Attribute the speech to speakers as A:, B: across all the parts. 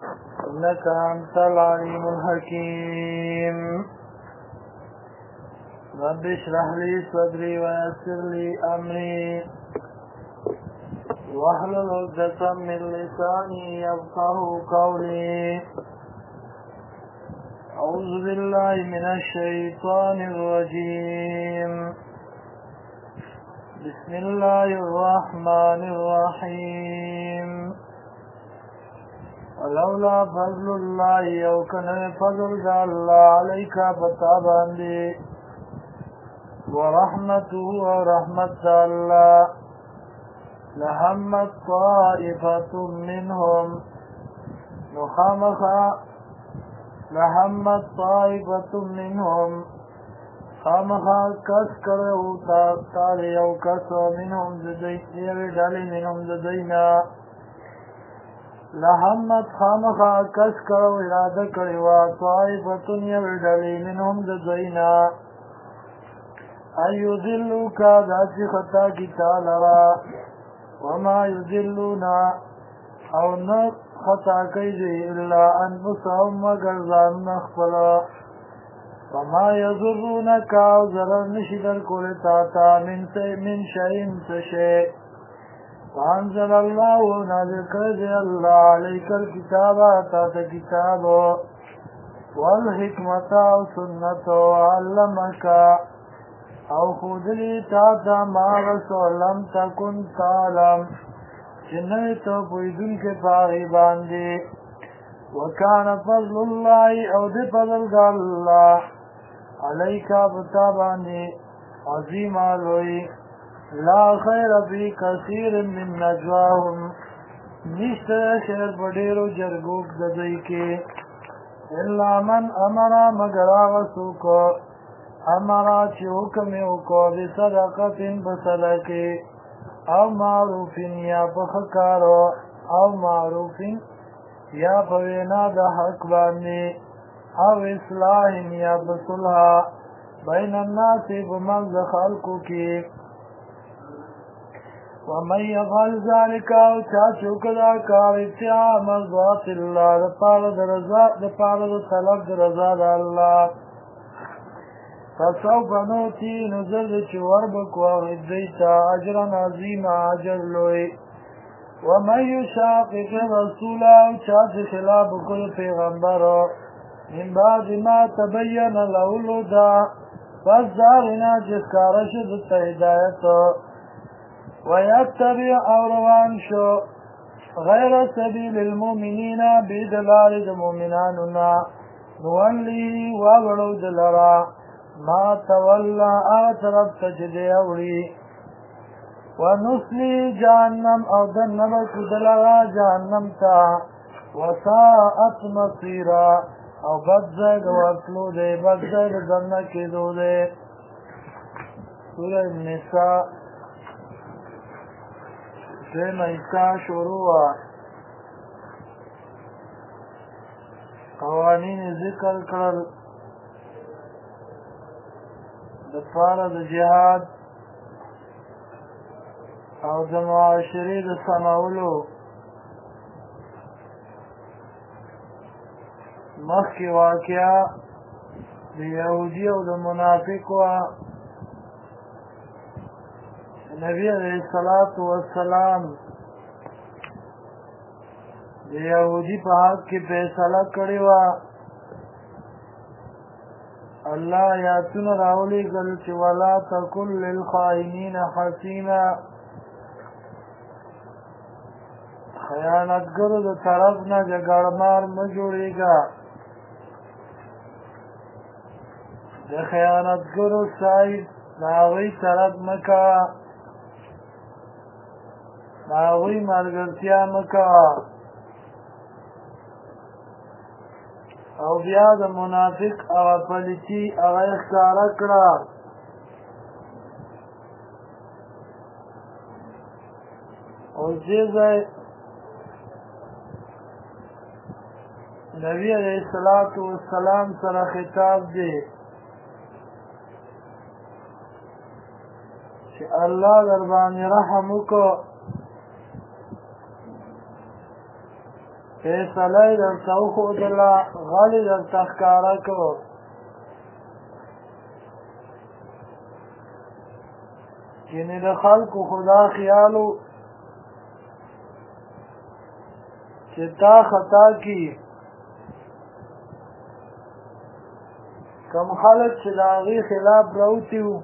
A: إنك أنت العليم الحكيم. رب اشرح لي صدري ويسر لي أمري واحلل عقدة من لساني يفقه قولي. أعوذ بالله من الشيطان الرجيم. بسم الله الرحمن الرحيم. ولولا فضل الله وكان فضل الله عليك بتابعندي ورحمته ورحمة الله لهمت طائفة منهم لهمت طائفة منهم خامخا کس کرو تالی او کسو منهم ددینا لحمت خامخا کس کرو اراده کریوا طائفتن یوڈلی منهم ددینا ایو ذلو کا داسی خطا کی تالرا وما یذلونا او نه خطا کیدی الا انفسهم مگر ځان نخپلا وما یضرونک او ضرر نشي درکولی تا من شیء تشیء وانزل الله نازل کړی الله علیک الکتاب تا کتاب والحکمت او سنت علمک او خودلی تا ما رسول لم تکن تعلم چنه تو پویدون کے پاغی باندی وکان فضل اللہ او دی فضل دا اللہ علیکا بتا باندی عظیم آلوی لا خیر فی کثیر من نجواهم نشتر شیر بڑیرو جرگوک ددئی کے الا من امرا مگر آغسو کو امرا چی حکمیو کو بصدقت بصدقی او معروفین یا بخکارو او معروفین یا بوینا دا حق بانی او اصلاح یا بصلح بین الناس بمنز خلقو کی ومن یفعل ذالک او چاچوک دا کار ابتعاء مرضات اللہ دا پارد طلب دا رضا دا اللہ فسوف نوتی نظر چور بکو دیتا اجرا عظیم اجر لوی ومن یشاقق رسول او چاچ خلاف کل پیغمبر من بعد ما تبین له الهدى پس داغنا جسکارشد هدایت ويتبع اوروان شو غیر سبیل المؤمنین بدلال المؤمناننا نولی وغلو دلرا ما تولى آترب تجدي أولي ونسلي جهنم أو دنبك دلغا جهنم تا وساءت مصيرا أو بدزد وأكلو دي بدزد دنك دو دي. سورة النساء سيما إسكا شروع قوانين ذكر کرل دپاره د جهاد او د معاشرې د سمولو مخکې واقعه د یهودي او د منافق وه. نبی علیه الصلاة والسلام د یهودي په حق کې فیصله کړې وه. الله یاتون راولی گل چی ولا تکل للخائنین حسینا خیانتگرو دو طرف نا جگرمار مجوڑیگا د خیانتگرو ساید ناوی طرف مکا ناوی مرگرتیا مکا او بیا د منافق او پلیتی او اختاره کړه او ځای نبی علیہ الصلوۃ والسلام سره خطاب دی چې الله در باندې رحم وکړي فیصله یې درته وښودله غل یې درته ښکاره کړو یعنې د خلکو خو دا خیال و چې تا خطا کي کم خلک چې د هغې خلاف راوتي وو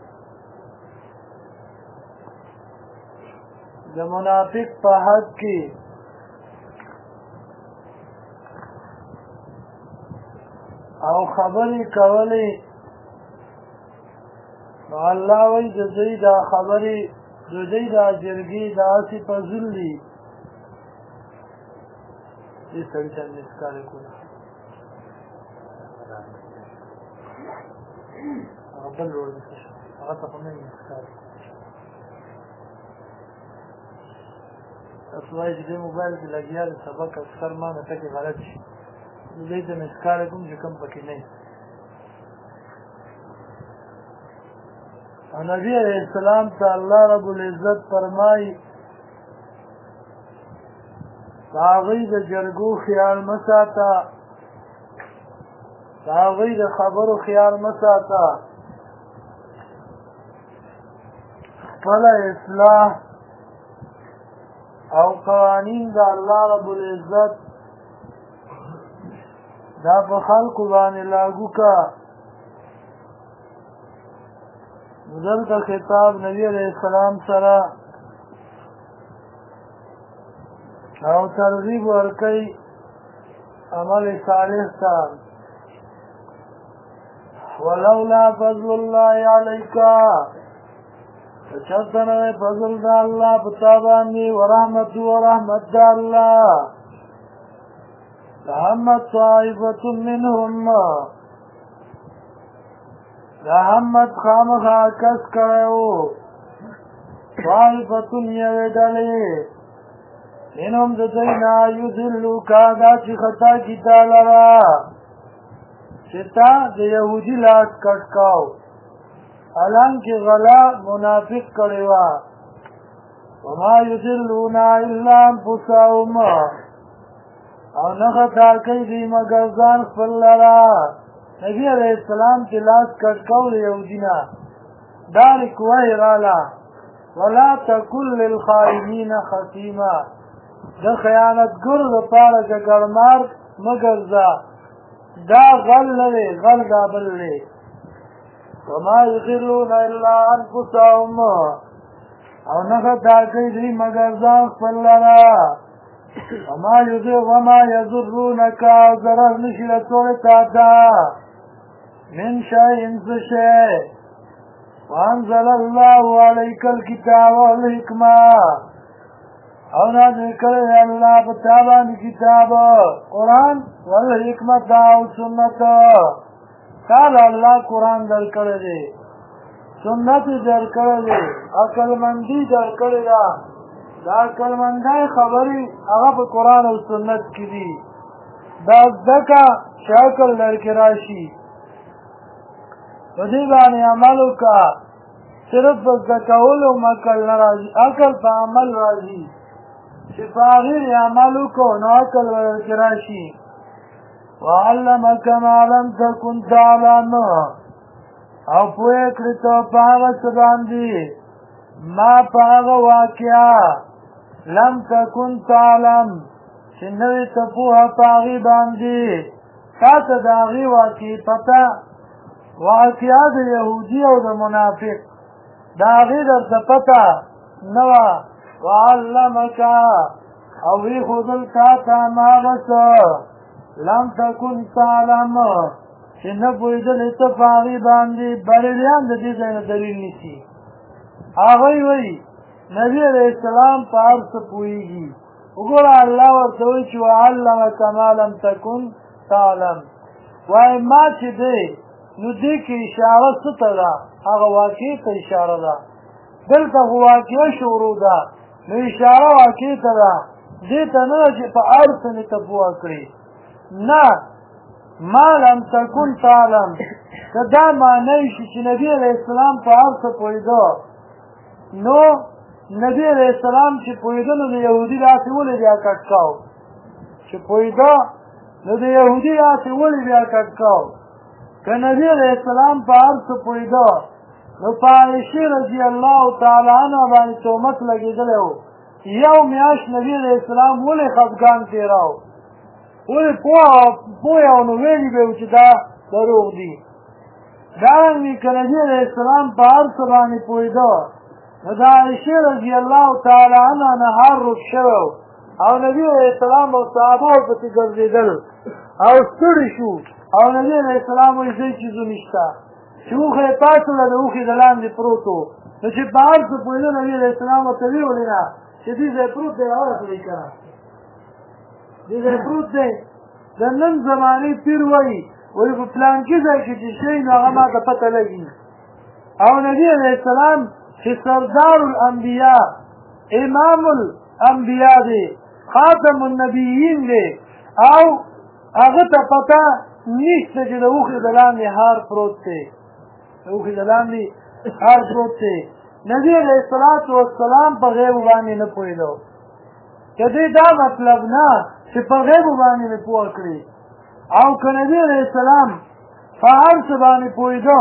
A: د منافق په حد کې او خبرې کولې نو الله وایي د دوی دا خبرې د دوی دا جرګې داسې فضول دي دې سړي ته مې ښکاره کړو هغه بل روړ دې شو هغه ته خو نه مې ښکاره تاسو وایئ چې دې موبایل کې لګیا د سبق اکثر ما نه ټکي غلط شي دې ته مې ښکاره کوم چې کوم پکې نه نبی علیہ السلام ته الله رب العزت فرمایي د هغوی د جرګو خیال مه ساته د هغوی د خبرو خیال مه ساته خپله اصلاح او قوانین د الله رب العزت دا په خلقو باندې لاګو کا دلته خطاب نبی علیہ السلام سره او ترغیب ورکوي عمل صالح ته ولولا فضل الله علیک چرته نه فضل د الله په تا باندې ورحمت ورحمت د الله لهمت طائفة منهم لهمت خامخا کس کړو طائفة یوې ډلې منهم د دوی نه یضلوک دا چې خطا کي تا لره چې تا د یهودي لاس کټ کاو حالانکه غلا منافق کړی وه وما یضلون الا انفسهم او نه خطا کوي دوی مګر ځان خپل لره نبي علیہ السلام چې لاس کټ کاو د یهودي نه دا رکوه یې راله ولا تکن للخائنین خصیما د خیانتګرو دپاره ګګړمار مه ګرځه دا غل نه دی غل دا بل دی وما یضلون الا انفسهم او نه خطا کوي دوی مګر ځان خپل لره وما یضرونک ضرر نشي رسولی تا ته من شیء څه شی وانزل الله علیک الکتاب والحکمه او نازل کړی دی الله په تا باندې کتاب قرآن والحکمت او سنت کال الله قرآن در کړی دی سنت در کړی دی عقلمندي در کړې ده دا عقلمندۍ خبرې هغه په قرآن او سنت کې دي دا زده که چې عقل درکې راشي په دې باندې عمل وکړه صرف په زده کولو عقل نه راځي عقل په عمل راځي چې په هغې عمل وکړو نو عقل ورکې راشي وعلمک ما لم تکن تعلم او پوهې کړې ته په هغه څه باندې ما په هغه واقعه لم تکن تعلم چې نه وې ته پوهه په هغې باندې تا ته د هغې واقعې پته واقعه د یهودي او د منافق د هغې درته پته نه وه وعلمک او ویښودل تا ته هماغه څه لم تکن تعلم چې نه پوهېدلې ته په هغې باندې بریلیان د دې ځای نه دلیل نیسي هغوی وایي نبي علیه السلام په هر څه پوهېږي وګوره الله ورته وایي چې وعلمک ما لم تکن تعلم وایي ما چې دی نو دې کې اشاره څه ته ده هغه واقعې ته اشاره ده دلته خو واقعه شروع ده نو اشاره واقعې ته ده دې ته نه ده چې په هر څه مې ته پوه کړې نه ما لم تکن تعلم که دا معنی شي چې نبي علیه السلام په هر څه پوهېده نو نبی علیہ السلام چې پوهېده نو د یهودي داسې ولې بیا کټ کاو چې پوهېده نو د یهودي هسې ولې بیا کټ کو که نبي علیه السلام په هر څه پوهېده نو په عایشې رضي الله تعالی عنها باندې تهمت لګېدلی و یو میاشت نبي علیه السلام ولې خفګان تېراو ولې پوه او نو ویلي به و چې دا دروغ دي دارنګې که نبي علیه السلام په هر څه باندې پوهېده نو د عایشې رضي الله تعالی عنها نهار روک شوی او نبي علیه السلام او صحابه ورپسې ګرځېدل او ستړي شو او نبي علیه السلام وایي ځای چیزو نشته چې اوښه یې پاڅوله د اوښې د لاندې پروت و نو چې په هر څه پوهېده نبي علیه السلام ورته ویې ولې نه چې دې ځای پروت دی راورسوئ که نه دې ځای پروت دی د نن زمانې پیر وایي وایي په پلانکي ځای کې چې شی نو هغه ما ته پته لګي او نبي علیه السلام چې سردار الانبیاء امام الانبیاء دی خاتم النبیین دی او هغه ته پته نشته چې د اوښې د لاندې هار پروت دی د اوښې د لاندې هار پروت دی نبي علیه الصلاة والسلام په غیبو باندې نه پوهېده که دې دا مطلب نه چې په غیبو باندې مې پوه کړي او که نبي علیه السلام په هر څه باندې پوهېده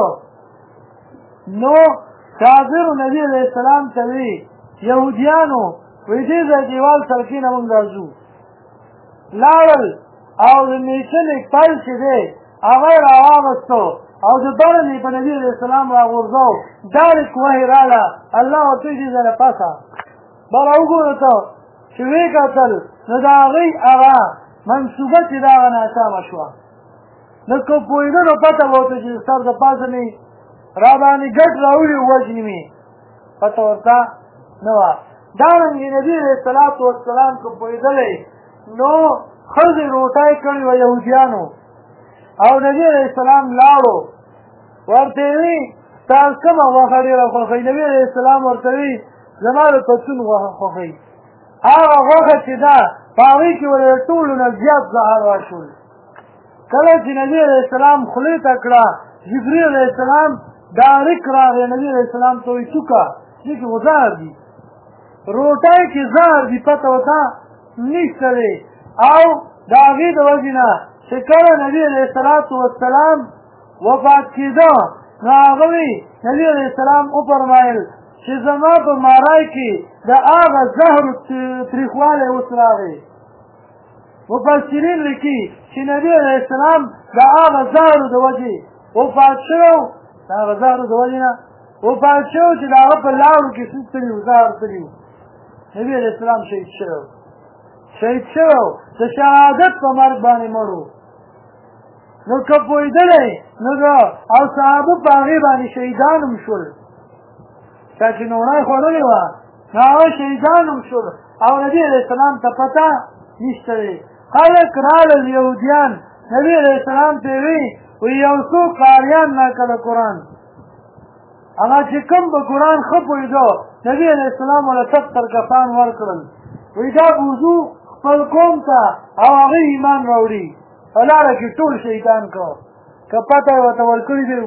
A: نو کافرو نبي علیه السلام ته وي یهودیانو وایي دې ځای دیوال سره کښېنه مونږ راځو لاړل او د میچنې پیل چې دی هغه یې راواغستو او د بره نه یې په نبي علیه السلام راغورځو ډایرکټ وحي راغله الله ورته وایي دې ځای نه پاسه بله وګوره ته چې ویې کتل نو د هغې هغه منصوبه چې د هغه ناکامه شوه نو که پوهېده نو پته به ورته چې سر د پاسه مې را باندې ګټ راوړي وژني مې پته ورته نه وه دارنګې نبي علیه الصلاة والسلام که پوهېدلی نو ښځې روټۍ کړې وه یهودیانو او نبي علیه السلام لاړو ورته یې وي تاسو کومه غوښه ډېره خوښوئ نبي علیه السلام ورته وي زما د پتون غوښه خوښوئ هغه غوښه چې ده په هغې کښې ورته ټولو نه زیات زهر واچول کله چې نبي علیه السلام خولې ته کړه جبریل علیه السلام ډارک راغی نبي علیه السلام ته وایي څوکه دې کښې خو زهر دي روټۍ کې زهر دي پته ورته نشته دی او د هغې د وجې نه چې کله نبي علیه الصلاة والسلام وفات کېده نو هغه وي نبي علیه السلام وفرمایل چې زما په مارای کې د هغه زهرو تریخوالی اوس راغی مفسرین لیکي چې نبي علیه السلام د هغه زهرو د وجې وفات شوی د هغه زهرو د وجې نه وفات شوی چې د هغه په لاړو کې څه تلي وو زهر تلي وو نبي علیه السلام شهید شوی شهید شوی د شهادت په مرګ باندې مړ و نو که پوهېدلی نو او صحابه په هغې باندې شهیدان هم شول چا چې نوړی خوړلې وه نو هغه شهیدان هم شول او نبي علیه السلام ته پته نشته دی خلک رالل یهودیان نبي علیه السلام ته یې وایي یو څو قاریان ناکه د قرآن هغه چې کوم به قرآن ښه پوهېده نبي علیه السلام ورله 70 کسان ورکړل وایي دا بوځو خپل قوم ته او هغې ایمان راوړي په لاره کې ټول شهیدان کو که پته یې ورته ورکړي دی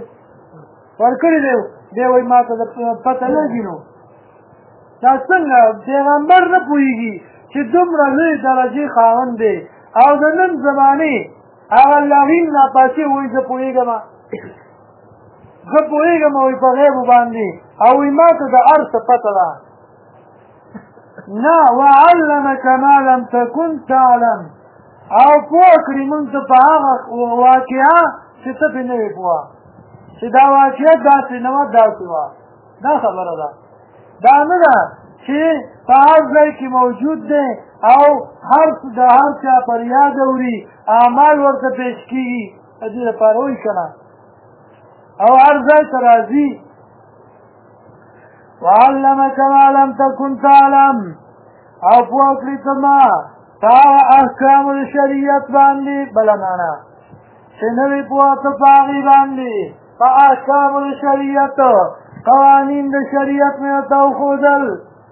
A: دی وایي ما ته د پته لګي نو دا څنګه پیغمبر نه پوهېږي چې دومره لوی درجې خاوند دی او د نن زمانې هغه لغین ناپاسې وایي زه پوهېږم وایي په غیبو باندې او وایي ما ته د هر څه پته ده نه وعلمک ما لم تکن تعلم او پوه کړي موږ ته په هغه واقعه چې ته پرې نه وې پوه چې دا واقعیت داسې نه وه داسې وه دا خبره ده دا نه ده چې په هر ځای کې موجود دی او د هر چا پر یاد اوري اعمال ورته پیش کېږي د دې لپاره وایي که نه او هر ځای ته راځي وعلمک ما لم تکن تعلم او پوه کړي ته ما تا احکام د شریعت باندې بله معنا چې نه وي پوه ته په هغې باندې په احکام د شریعت قوانین د شریعت مې درته وښودل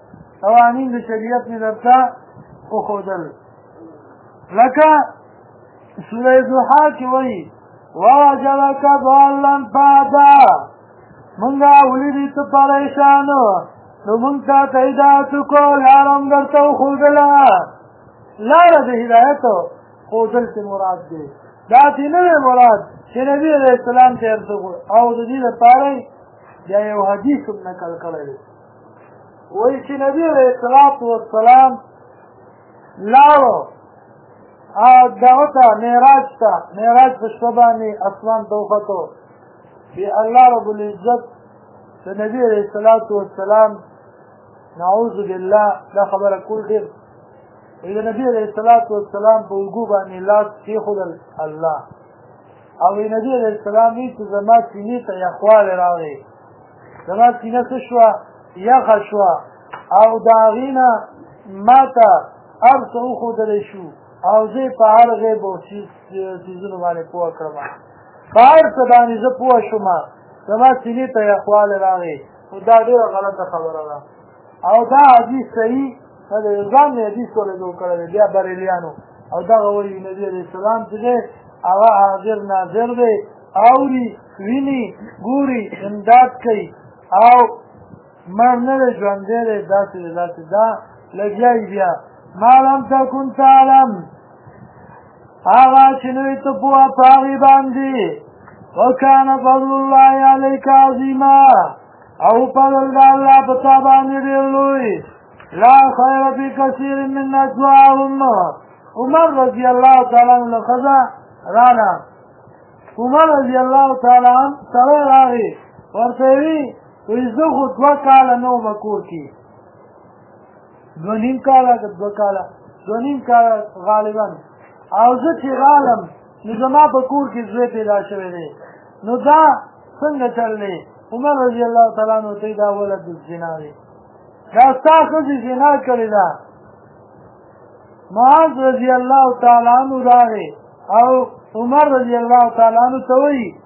A: لکه سوره ضحا کې وایي ووجدک ضالا فهدی مونږه ولیدې ته پریشان نو مونږ ته هدایت وکړو لاره هم درته وښودله لاره د هدایت ښودل چې مراد دی داسې نه دی مراد چې نبي علیه السلام ته ارزه او د دې لپاره بیا یو حدیث هم نقل کړی دی وایي چې نبي علیه السلام لاړو دغه ته معراج په شپه باندې اسمان ته وختو چې الله رب العزت د نبي علیه السلام نعوذ بالله دا خبره کول ډېر د نبي علیه السلام په اوږو باندې لاس کېښودل الله او نبي علیه السلام وایي چې زما سینې ته یخوالی راغی زما سینه څه شوه یخه شوه او د هغې نه ما ته هر څه وښودلی شو او زه په هر غیب او څیزونو باندې پوه کړم په هر څه باندې زه پوه شوم زما سینې ته یخوالی راغی نو دا ډېره غلطه خبره ده او دا حدیث صحیح د ځان نه حدیث ولېدو کړی دی بیا بریلیانو او دغه وایي نبي علیه السلام چې دی هغه حاضر ناظر دی اوري ویني ګوري امداد کوي او مړ نه دی ژوندی دی داسې دا لګیا بیا ما لم تکن تعلم هغه چې نه وي ته پوهه په هغې باندې وکان فضل الله علیک عظیما او فضل د الله په تا باندې ډېر لوی لا خیر فی کثیر من نجواهم عمر رضی الله تعالی عنه ښځه راله عمر رضی الله تعالی عنه سړی راغی ورته یې وایي زه خو 2 کاله نه وم کور کې 2.5 کاله که 2 کاله 2.5 کاله غالبا او زه چې غالم نو زما په کور کې زوی پیدا شوی دی نو دا څنګه چل دی عمر رضی الله تعالی عنه ته دا ولد الزنا دی دا ستا ښځې زنا کړې ده معاذ رضی الله تعالی عنه راغی او عمر رضی الله تعالی عنه ته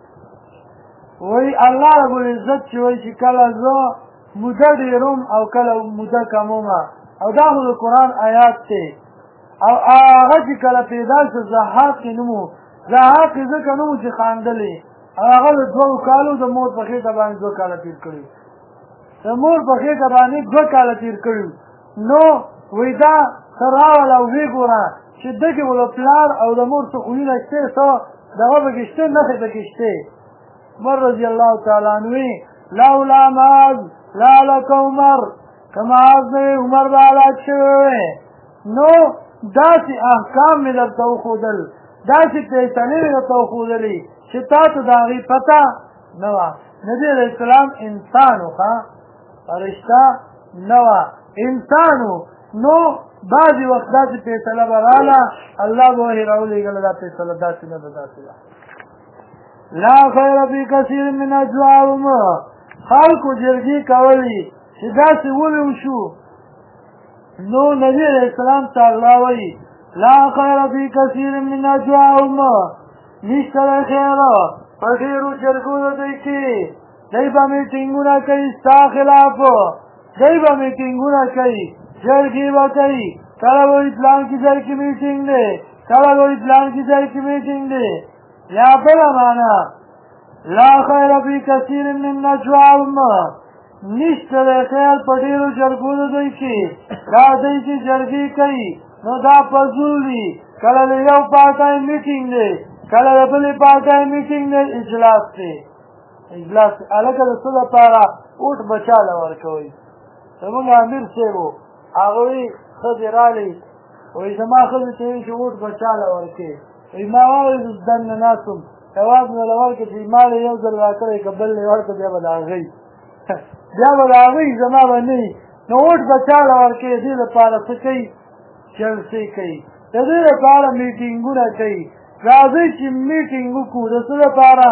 A: وایي الله رب العزت چې وایي چې کله زه موده ډېروم او کله موده کمومه او دا خو د قرآن آیات دی او هغه چې کله پیدا شو ضحاک یې نوم و ضحاک یې ځکه نوم و چې خاندلې او هغه د 2 کالو د مور په خېټه باندې 2 کاله تېر کړي د مور په خېټه باندې 2 کاله تېر کړي نو وایي دا ته راوله او ویې ګوره چې دغې به د پلار او د مور څه خویونه شته څه دغه پکې شته نښې پکې شته عمر رضی الله تعالی عنه لولا معاذ لهلک عمر که معاذ نه وي عمر به هلاک شوی وی نو داسې احکام مې درته وښودل داسې فیصلې مې درته وښودلې چې تا ته د هغې پته نه وه نبي علیه السلام انسان و ښه فرشته نه وه انسان و نو بعضې وخت داسې فیصله به راله الله به وحې راولېږله دا فیصله داسې نه ده داسې ده لا خیر فی کثیر من نجواهم خلکو جرګې کولې چې داسې ولې وشو نو نبی علیه السلام ته الله وایي لا خیر فی کثیر من نجواهم نشته دی خیر په ډېرو جرګو د دوی کې دوی به میټینګونه کوي ستا خلاف دوی به میټینګونه کوي جرګې به کوي کله به وایي پلان کې ځای کې میټینګ دی کله به وایي پلان کې ځای کې میټینګ دی یا بله معنا لا خیر فی کثیر من نجواهم نشته دی خیر په ډېرو جرګو د دوی کې دا دوی چې جرګې کوي نو دا فضول دي کله د یو پارټۍ میټینګ دی کله د بلې پارټۍ میټینګ دی اجلاس دی اجلاس هلکه د څه دپاره اوټ به چاله ورکوئ زمونږ امیر صاحب و هغه وایي ښځې رالې وایي زما ښځې ته وایي چې اوټ به چاله ورکوې وایي ما واورېد دننه ناست وم جواب مې له ورکړه چې ما له یو ځل راکړی که بل یې ورکړه بیا به د هغوی بیا به د هغوی زما به نه وي نو اوټ به چاله ورکوې دې دپاره څه کوي جلسې کوي د دې دپاره میټینګونه کوي راځئ چې میټینګ وکړو د څه دپاره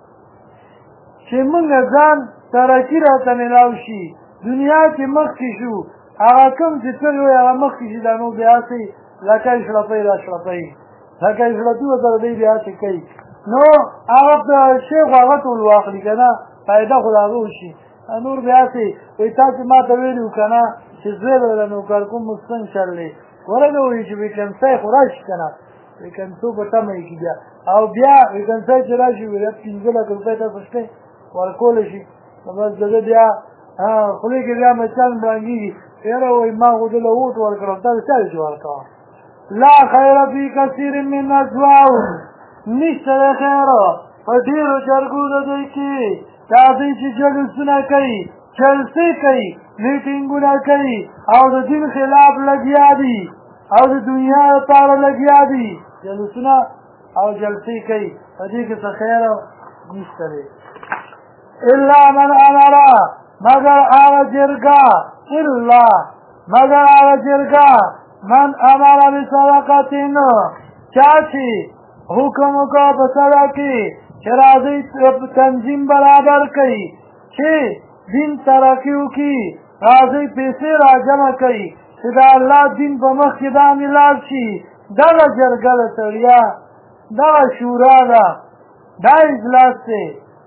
A: چې موږ ځان ترقي راته میلاو شي دنیا کې مخکې شو هغه کوم چې څنګه وایي هغه مخکې شي دا نو بیا هسې لکه شړپۍ را شړپۍ لکه شړپي ورسره دی بیا هسې کوي نو هغه شیخ هغه ټول واخلي که نه فایده خو د هغه وشي نور بیا هسې وایي تاسې ما ته ویلي وو که نه چې زوی به د نوکر کوم اوس څنګه چل دی ورته وایي چې ویکنسۍ خو را شي که نه ویکنسو په تمه یې کي بیا او بیا ویکنسۍ چې را شي بیا 15 لک روپۍ تاسو شته ورکولی شي نو بس د ده بیا خولې کې بیا مچان برانګېږي یاره وایي ما خو ده له اوټ ورکړم تا د چا چې ورکوه لا خیر فی کثیر من نجواهم نشته د خیر په ډېرو جرګو د دوی کې دا دوی چې جلوسونه کوي جلسې کوي میټینګونه کوي او د دین خلاف لګیا دي او د دنیا لپاره لګیا دي جلوسونه او جلسې کوي په دې کې څه خیر نشته دی الا من امر مگر هغه جرګه الا مگر هغه جرګه من امر بصدقتین چا چې حکم وکړه په صدقې چې راځئ تنظیم برابر کوي چې دین ترقي وکړي راځئ پیسې راجمع کوي چې د الله دین په مخ کې باندې لاړ شي دغه جرګه ده سړیا دغه شورا ده دا اجلاس دی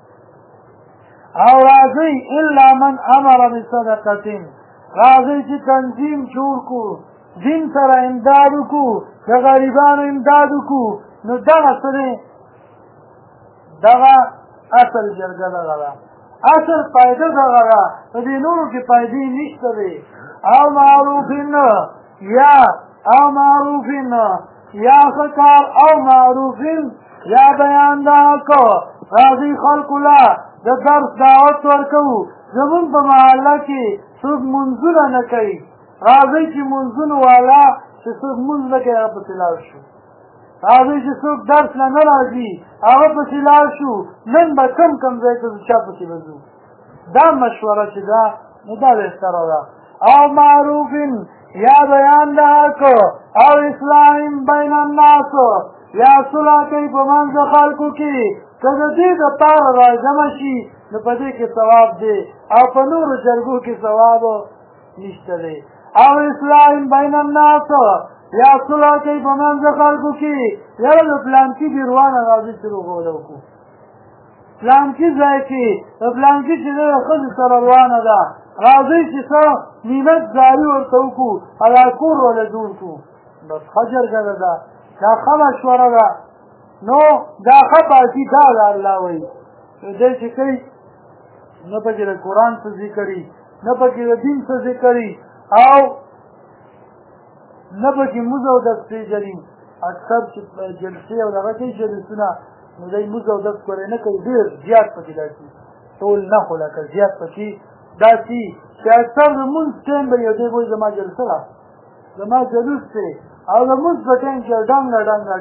A: او راځئ الا من امر بصدقتین راځئ چې تنظیم جوړ کړو دین سره امداد وکړو د غریبانو امداد وکړو نو دغه څه دی دغه اصل جرګه دغه ده اصل فایده دغه ده په دې نورو کې فایدې نشته دی او معروفین یا ښه کار او معروفین یا بیان د حق راځئ خلکو له د درس دعوت ورکوو زمونږ په محله کې څوک منځونه نه کوي راځئ چې منځونو والا چې څوک منځ نه کوي هغه پسې لاړ شو راځئ چې څوک درس نه نه راځي هغه پسې لاړ شو نن به کم ځای ته چا پسې به ځو دا مشوره چې ده نو دا بهتره ده او معروفین یا بیان د حق او اصلاح بین الناس یا صلح کوي په منځ خلکو کې که د دې دپاره راجمع شي نو په دې کې ثواب دی او په نورو جرګو کې ثواب نشته دی او اصلاح بین الناس یا صلح کوي په منځ خلکو کې یاره د فلانکي بیروانه راځي چې روغوله وکړو فلانکي ځای کې د فلانکي چې د ښځې سره روانه ده راځئ چې څه نیمت جاري ورته وکړو هغه کور وله جوړ کړو بس ښه جرګه ده دا ښه مشوره ده نو دا ښه پارټي دا ده الله وایي دی چې کوي نه پکې د قرآن څه ذکر وي نه پکې د دین څه ذکر وي او نه پکې مونځ او دس پېژني اکثر چې جلسې او دغه کوي جلسونه نو دی مونځ او دس کورې نه کوي ډېر زیات پکې داسې ټول نه خو لکه زیات پکې داسې چې اکثر د مونځ ټایم به یو دی وایي زما جلسه ده زما جلوس دی او د مونځ په ټایم کې ډنګه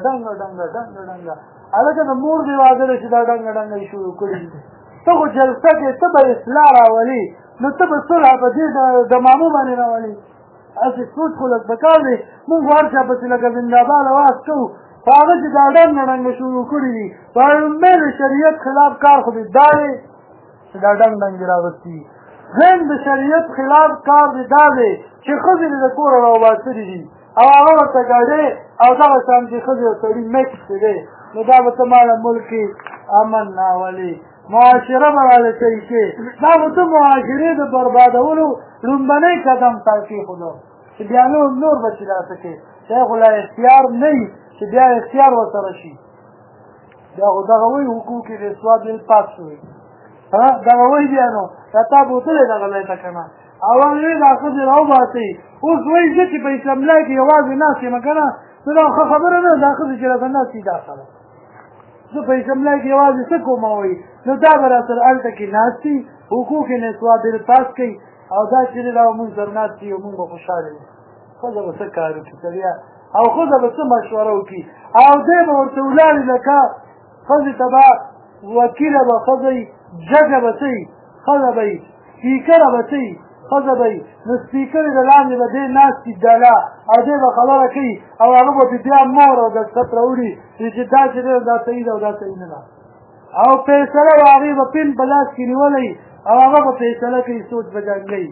A: هلکه د مور دې واده ده چې دا ډنګه یې شروع کړي ته خو جلسه کې ته به اصلاح راولي نو ته به صلح په دې دمامو باندې راولي هسې سوچ خو لږ پکار دی مونږ هر چا پسې لکه زندهباد اواز کوو په هغه چې دا ډنګه شروع کړي دي په لومبۍ د شریعت خلاف کار خو دې دا دی چې دا ډنګ یې راوستي ځین د شریعت خلاف کار دې دا دی چې ښځې دې د کوره راوباسلي دي او هغه ورته ګاډۍ او دغه شان چې ښځې او سړي مکس دی نو دا به ته ماله ملک کې امن راولي معاشره به راله صحیح کې دا به ته معاشرې د بربادولو لومبنی قدم تا کېښودو چې بیا نور به چې داسې کې دی خو لا اختیار نه وي چې بیا اختیار ورسره شي بیا خو دغه وایي حقوق رسوا بل پاس شوی دغه وایي بیا نو دا تا بوتلی دغه ځای ته که نه اول وی دا ښځې راوباسئ اوس وایي زه چې په اسلاملا کې یوازې ناست یم که نه نو دا ښه خبره نه دا ښځې چې راته ناست دي دا خبره زه په اسلاملا کې یوازې څه کومه وایي نو دا به را سره هلته کې ناست دي حقوق نسوا بل پاس کوي او دا چې دی دا به مونږ سره ناست دي او مونږ به خوشحاله وي ښځه به څه کار وکړي سړیا او ښځه به څه مشوره وکړي او دی به ورته ولاړې لکه ښځې ته به وکیله به ښځه وي ججه به څه وي ښځه به وي سپیکره به څه وي ښځه به وي نو سپیکر یې د لاندې به دی ناست وي ډله او دی به خبره کوي او هغه به بیا مور او دستخط راوړي چې دا چې دی دا صحیح ده او دا صحیح نه ده او فیصله به هغې به پن په لاس کې نیولی او هغه به فیصله کوي سوچ به جنګوي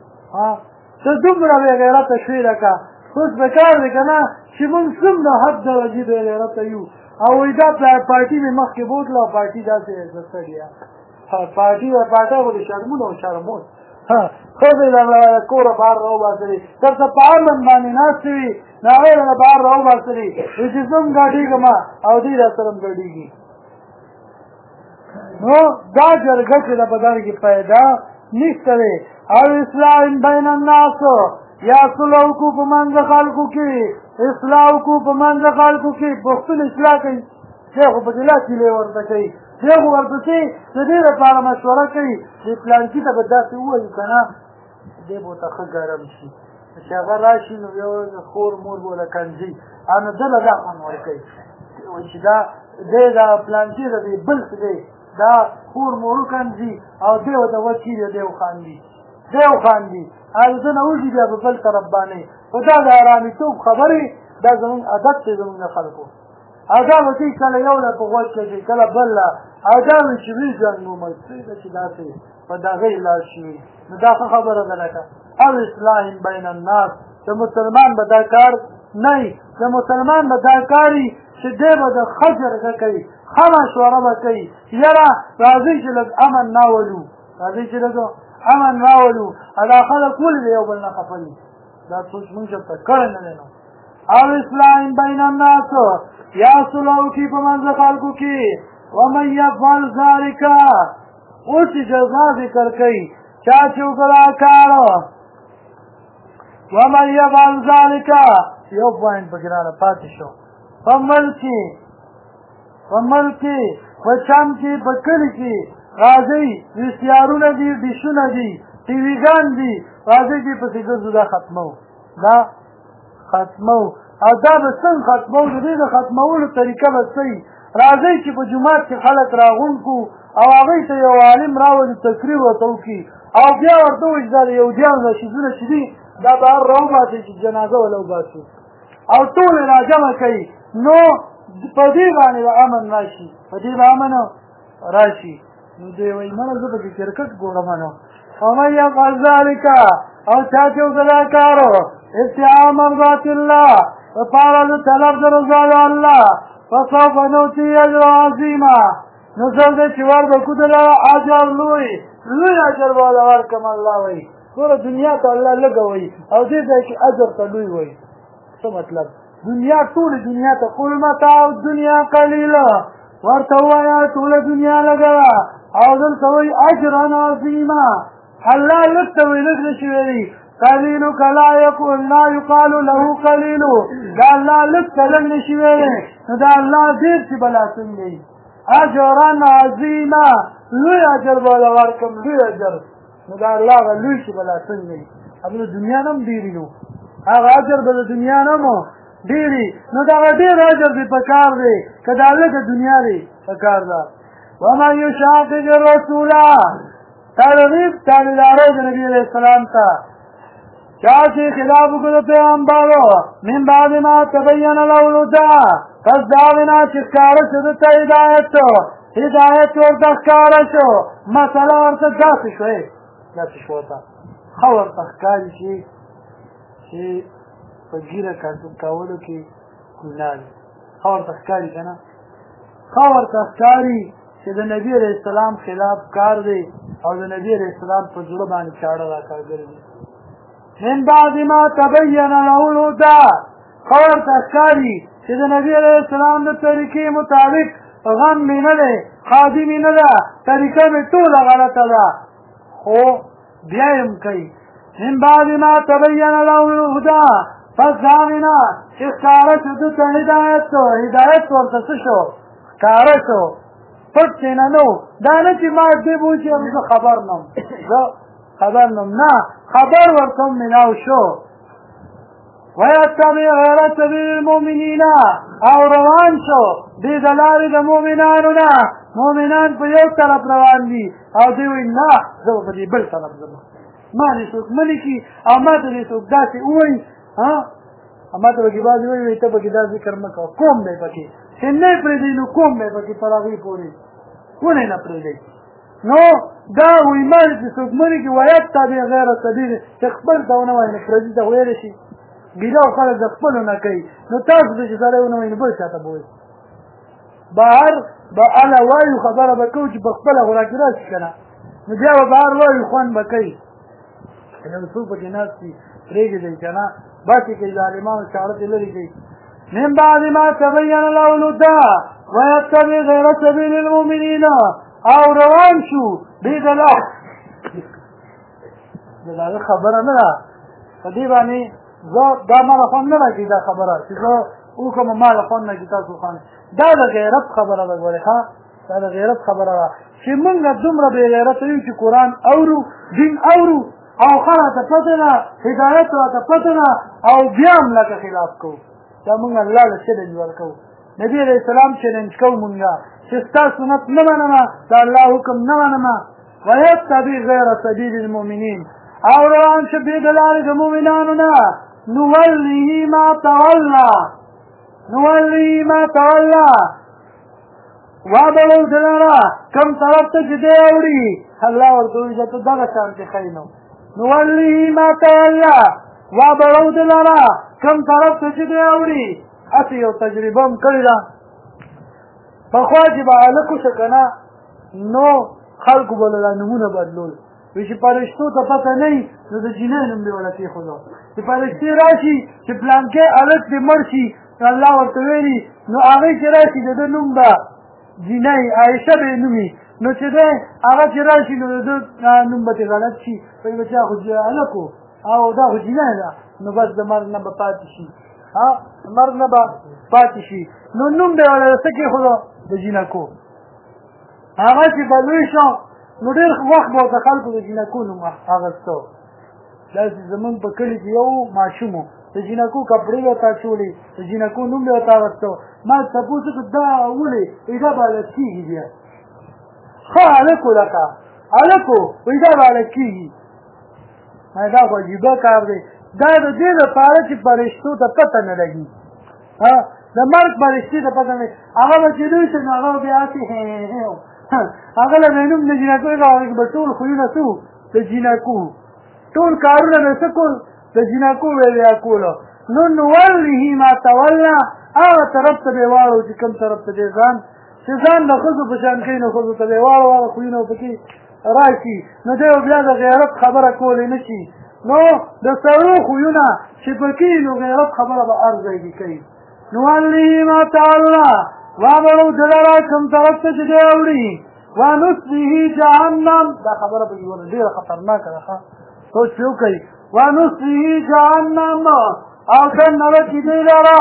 A: ته دومره بې غیرته شوې لکه اوس په کار دی که نه چې مونږ څومره حد درجې بې غیرته یو او وایي دا پارټي مې مخکې بوتله او پارټي داسې ستړي پارټي خو د شرمونه او شرمون ښځې د کوره بهر راوباسلې درته په امن باندې ناستې وي نو هغې به د بهر راوباسلې وایي چې زه هم ګډېږم او دوی را سره هم ګډېږي نو دا جرګه چې ده په دغه کې فایده نشته دی او اصلاح بین الناس یا صلح وکړو په منځ خلکو کې اصلاح وکړو په منځ د خلکو کې پښتون اصلاح کوي دی خو پکې لاس هیلې ورته کوي دی خو ورپسې د دې لپاره مشوره کوي چې پلانکي ته به داسې ووایي که نه دی به ورته ښه ګرم شي چې هغه راشي نو یو خور مور به ورله کنځي او نو ده له دا خوند ورکوي وایي چې دا دی دا پلانکي د دی بل څه دی دا خور مور وکنځي او دی ورته وچیږي دی وخاندي دی وخاندي او زه نه وږي بیا په بل طرف باندې خو دا د ارامېتوب خبرې دا زمونږ عادت دی زمونږ د خلکو او دا به کوي کله یو له په غوږ کې کله بل له او دا وایي چې وي ځان مومئ پرېږده چې داسې په دغې لاړ شي نو دا ښه خبره ده لکه او اصلاح بین الناس د مسلمان به دا کار نه وي د مسلمان به دا کار وي چې دی به د ښه جرګه کوي ښه مشوره به کوي یاره راځئ چې لږ امن راولو راځئ چې لږ امن راولو او دا خلک ولې د یو بل نه خفه دي دا سوچ مونږ چېرته کړی نه دی نو او اصلاح بین الناس یا صلح وکړي په منځ خلکو کې ومن یفعل ذلک اوس جزا ذکر کوي چا چې وکړه کار ومن یفعل ذلک یو پوینټ پکې راغلی پاتې شو په ملک په چم کې په کلي کې راځئ ویسیارونه دي ډیشونه دي ټیویګان دي راځئ دې پسې ګرځو دا ختمو دا ختمو او دا به څنګه ختمو د دې د ختمولو طریقه به صحیح راځئ چې په جومات کې خلک راغونډ کړو او هغوی ته یو عالم راولي تقریر ورته وکړي او بیا ورته ووایي چې دا د یهودیانو دا شیزونه چې دي دا بهر راوباسئ چې جنازه وله وباسو او ټول یې راجمع کوي نو په دې باندې به امن راشي په دې به امن راشي نو دی وایي مړه زه پکې کرکټ ګورم نو ومن یفعل ذلک او چا چې وکړه کار ابتغاء مرضات الله لپاره د طلب د رضا د الله فسوف نؤتیه اجرا عظیما نو څه دی چې وربکو دله اجر لوی اجر به له ورکړم الله وایي ټوله دنیا ته الله لږه وایي او دې ځای کې اجر ته لوی وایي څه مطلب دنیا ټولې دنیا ته قل متاع الدنیا قلیله ورته ووایه ټوله دنیا لږه ده او دلته وایي اجرا عظیما الله لږ ته وایي لږ نشي ویلي قلیلک لا یقال له قلیلو دا الله لږ ته لږ نشي ویلی نو دا الله ډېر چې بلا څنګه وي اجرا عظیما لوی اجر به له ورکړم لوی اجر نو دا الله به لوی چې بلا څنګه وي هغه د دنیا نه هم ډېري نو هغه اجر به د دنیا نه هم ډېري نو دغه ډېر اجر دې په کار دی که دا لږه دنیا دی په کار ده ومن یشاقق الرسول ترغیب تابعدارۍ د نبي علیه السلام ته چا چې خلاف وکړو د پیغمبرو من بعد ما تبین له الهدی پس د هغې نه چې ښکاره شو دته هدایت ورته ښکاره شو مسله ورته داسې شوې داسې شو ورته ښه ورته ښکاري چې په ږیره کولو کې ګناه وي ښه ورته ښکاري که نه ښه ورته ښکاري چې د نبي علیه السلام خلاف کار دی او د نبي علیه السلام په زړه باندې چاړه راکاږلې دي من بعد ما تبین له الهدی ښه ورته ښکاري چې د نبي علیه السلام د طریقې مطابق غم مې نه دی خادي مې نه ده طریقه مې ټوله غلطه ده خو بیا یې هم کوي من بعد ما تبین له الهدی پس د هغې نه چې ښکاره شو ده ته هدایت ورته څه شو ښکاره شو پټ چې نه نو دا نه چې ما دې بو چې زه خبر نم نه خبر ورته ملاو شو ویتبع غیر سبیل المؤمنین او روان شو دې د لارې د مؤمنانو نه مؤمنان په یو طرف روان دي او دوی وایي نه زه به په دې بل طرف ځم ما دې څوک نه لیکي او ما ته دې څوک داسې ووایي ما ته پکې بعضې وایي ته پکې دا ذکر مه کوه کوم دی پکې چې نه یې پرېږدئ نو کوم دی پکې تر هغې پورې ولې نه پرېږدئ نو دا وایي ما چې څوک مه لیکي ویتبع غیر سبیل چې خپل ته ونه وایي نو پردي ته ویلی شي ګیله او خلک د خپلو نه کوي نو تاسو ته چې سړی ونه وایي نو بل چا ته به وایي بهر به اله وایو خبره به کوو چې په خپله خو راکې راشي که نه نو بیا به بهر وایو خوند به کوي نو څوک پکې ناست دي پرېږدئ که نه بس یې کوي ظالمانو چاړه ترې لرې کوي من بعد ما تبین له الهدی ویتبع غیر سبیل المؤمنین او روان شو دې د هغه خبره نه ده په دې باندې زه دا ماله خوند نه راکوي دا خبره چې زه وکړم ماله خوند نه کړي تاسو خوند دا د غیرت خبره ده ګورې ښه دا د غیرت خبره ده چې موږ دومره بې غیرته یو چې قرآن اورو دین اورو او ښه راته پته نه هدایت راته پته نه او بیا هم لکه خلاف کوو دا موږ الله له چلنج ورکوو نبي علیه السلام چلنج کوو موږ چې ستا سنت نه منمه د الله حکم نه منمه ویتبع غیر سبیل المؤمنین او روان شه بې د لارې د مؤمنانو نه نولیه ما تولا وابلو دلارا کم طرف ته چې دی اوړي الله ورته وایي چې ته دغه شان کې ښی نو نولیه ما تولا وابلو دلارا کم طرف ته چې دی اوړي هسې یو تجربه هم کړې ده پخوا چې به هلک وشه که نه نو خلکو به له نومونه بدلول وی چې فرشتو ته پته نه وي نو د جینۍ نوم دې ورته کېښوده چې فرشتې راشي چې پلانکې هلک دې مړ شي الله ورته ویلي نو هغې چې راشي د ده نوم به جینۍ عایشه به یې نومي نو چې دی هغه چې راشي نو د ده نوم به ترې غلط شي وایي به چې خو هلک و او دا خو جینۍ ده نو بس د مرګ نه به پاتې شي مرګ نه به پاتې شي نو نوم به یې ورته څه کېښوده د جینکو هغه چې به لوی شو نو ډېر وخت به ورته خلکو د جینکو نوم اخیسته داسې زمونږ په کلي کې یو ماشوم و د جینکو کپړې به ورته اچولې د جینکو نوم به ورته اخیسته ما تپوس وکړو دا ولې وایي دا به هلک کېږي بیا ښه هلک و لکه هلک و وایي دا به هلک کېږي دا خو عجیبه کار دی دا د دې لپاره چې فرشتو ته پته نه لګي د مرګ فرشتې ته پته نه هغه به چې لوی شي نو هغه به بیا هسې هغه له نوم د جینکو هغې به ټول خویونه څه د جینکو ټول کارونه به څه کول د جینکو به بیا کولو نو نولیه ما تولا هغه طرف ته به یې واړو چې کوم طرف ته دی ځان چې ځان د ښځو په شان کوي نو ښځو ته به یې واړو هغه خویونه پکې راشي نو دی بیا د غیرت خبره کولی نه شي نو د سړو خویونه چې پکې نو غیرت خبره به هر ځای کې کوي نولیه ما تولا وابلو دلارا کم طرف ته چې دی اوړي ونصلیه جهنم دا خبره به یې ډېره خطرناکه ده سوچ پرې وکړئ ونصلیه جهنم او دننه به چې دی لره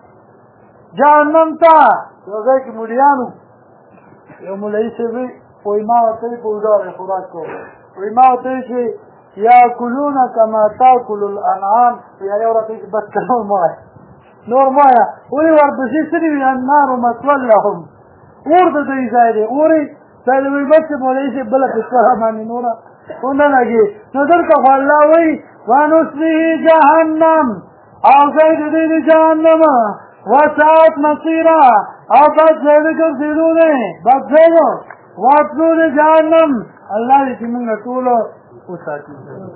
A: جهنم ته یو ځای کې ملیانو یو مولوي صاحب وایي ما ورته وایي په اوږده خوراک کوم وایي ما ورته وایي چې یاکلونه کما تاکل الانعام یعنې ورته وایي چې بس که نور مه وایه نور مه وایه ولې ورپسې څه دي وي النار مثول لهم اور د دوی ځای دی اورې دا د وایي بس مولوي صاحب بله قصه راباندې نوره ونه لګي نو دلته خو الله وایي ونصلیه جهنم او ځای د دوی د جهنم وساعت مصیره او بد ځای د ګرځېدو دی بد ځای ده واتلو د جهنم الله دې چې مونږ ټولو وساتي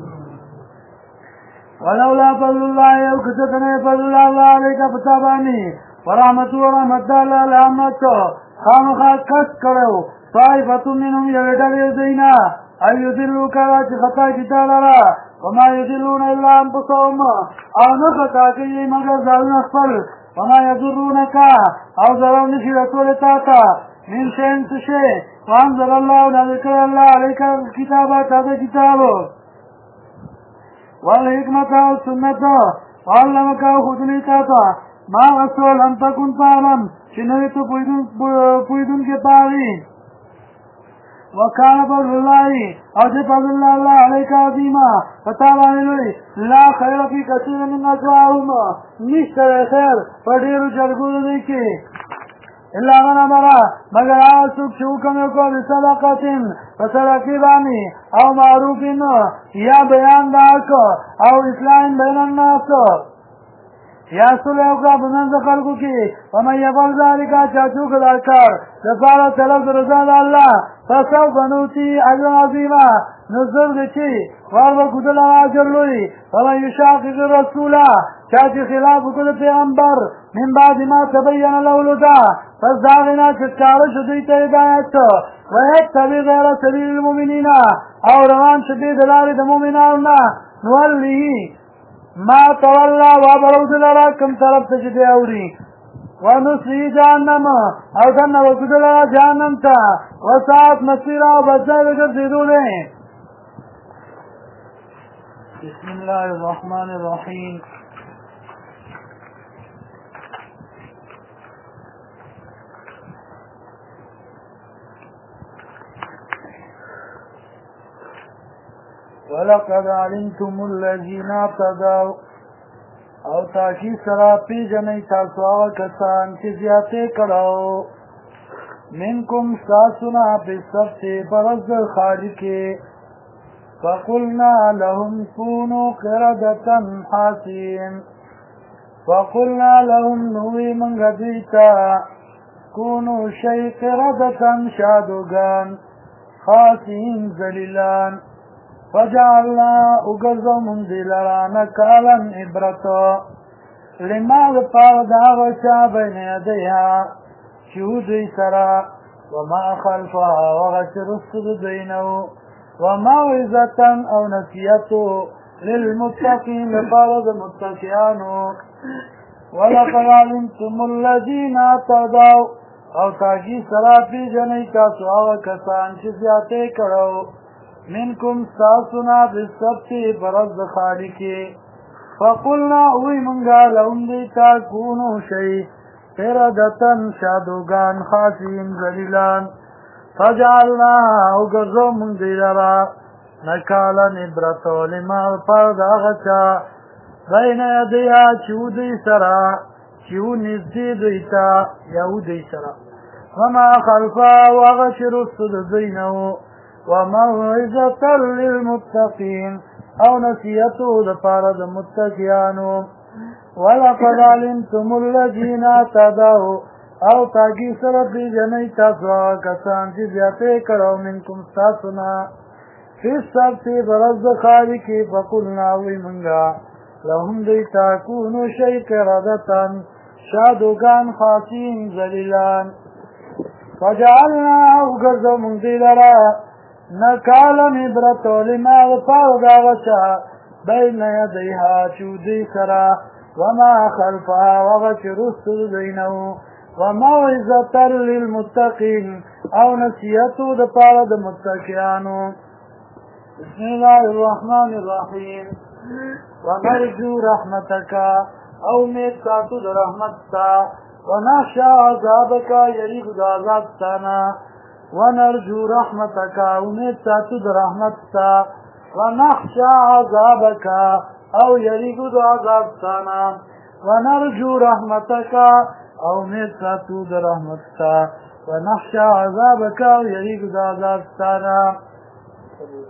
A: ولولا فضل الله او کتنه فضل الله علیک پتا باندې ورحمت و رحمت الله رحمت خامخا کس کړو طائفه منهم یلدل دینا ایذلوا کوا چې خطا کی تعالی وما یذلون الا انفسهم او نه خطا کوي مگر ځان خپل وما یذرونک او ضرر نشي رسول تا من شین څه وانزل الله ذکر الله علیک الكتاب هذا کتاب والحکمت او سنت وعلمک خودنی تا ما رسول ان تكن تعلم چې نو ته پویدون کې پاوی وکانه فضل الله او چې فضل الله علیک عظیما پتا باندې لا خیر فی کثیر من اجواهم نشته خیر په ډیرو جرګو دی کې الا غنا مرا مگر آسوک چې حکم وکړ صدقاتین په صدقې باندې او معروفین یا بیان دا او اصلاح بین الناس یا صلح وکړه په منځ خلکو کې ومن یفعل ذلک چا څوک دا کار دپاره طلب د رضا د الله فسوف نؤتیه اجرا عظیما نو زر دی چې وربکړو دله اجر لوی ومن یشاقق الرسول چا چې خلاف وکړو د پیغمبر من بعد ما تبین له الهدی پس د هغې نه چې ښکاره شو دوی ته هدایت ویتبع غیر سبیل المؤمنین او روان شو دی د لارې د مؤمنانو نه نولیه ما تولا وابلو دلارا کم طرف ته چې دی اوړي ونصلیه جهنم او دننه وکړو دلارا جهنم ته وساعت مصیره او بد ځای به ګرځېدو دی بسم الله الرحمن الرحیم ولقد علمتم الذين اعتدوا او تاکی سرا پی جنی تاسو آغا کسان چی زیادے کرو منکم ساسنا پی سبت برز خالقی فقلنا لهم كونوا قردة خاسئين فقلنا لهم نوی من غدیتا كونوا شی قردة شادوگان خاسئين ذلیلان فجعلنا اگرزو من دلرا نکالا عبرتا لما دپار داغشا بین یدیها چو دی سرا وما خلفها وغشرست دینو وموعظة او نسیتو للمتقین لپار دمتقیانو ولقد علمتم الذین اعتدوا او تاکی سرا پی جنی تاسو آغا کسان چی زیادے کرو منکم ساسنا بالسبت برز خالقی فقلنا اوی منگا لهم دیتا کونو شئی قردتن شادوگان خاسین ذلیلان فجعلنا اگرزو من دیلرا نکالا نبرتو لما پرد آغچا بین یدیا چو دی سرا چو نزدی دیتا یو دی سرا وما خلفا وغشر الصد دینو وموعظة للمتقين او نسيته لپاره متقيانو ولقد علمتم الذين اعتدوا او تاگی سر دی جنی تاسو کسان چی زیادے کرو منکم ساسنا فی السبت برز خالقی فقلنا وی منگا لهم دیتا کونو شی قردتن شادوگان خاسین ذلیلان فجعلنا اگرزو من دیلرا نکالا عبرتو لما غفاو داغشا بین یدیها چودی سرا وما خلفها وغشرست دینو وموعظة للمتقین او نسیتو دپار دمتقیانو بسم الله الرحمن الرحیم ونرجو رحمتک او امید ساتو در رحمتتا ونخشى عذابک یریق دا عذابتانا ونرجو رحمتك امید ساتو در رحمتتا ونخشى عذابك او یریگو در عذابتانا ونرجو رحمتك او امید ساتو در رحمتتا ونخشى عذابك او یریگو در عذابتانا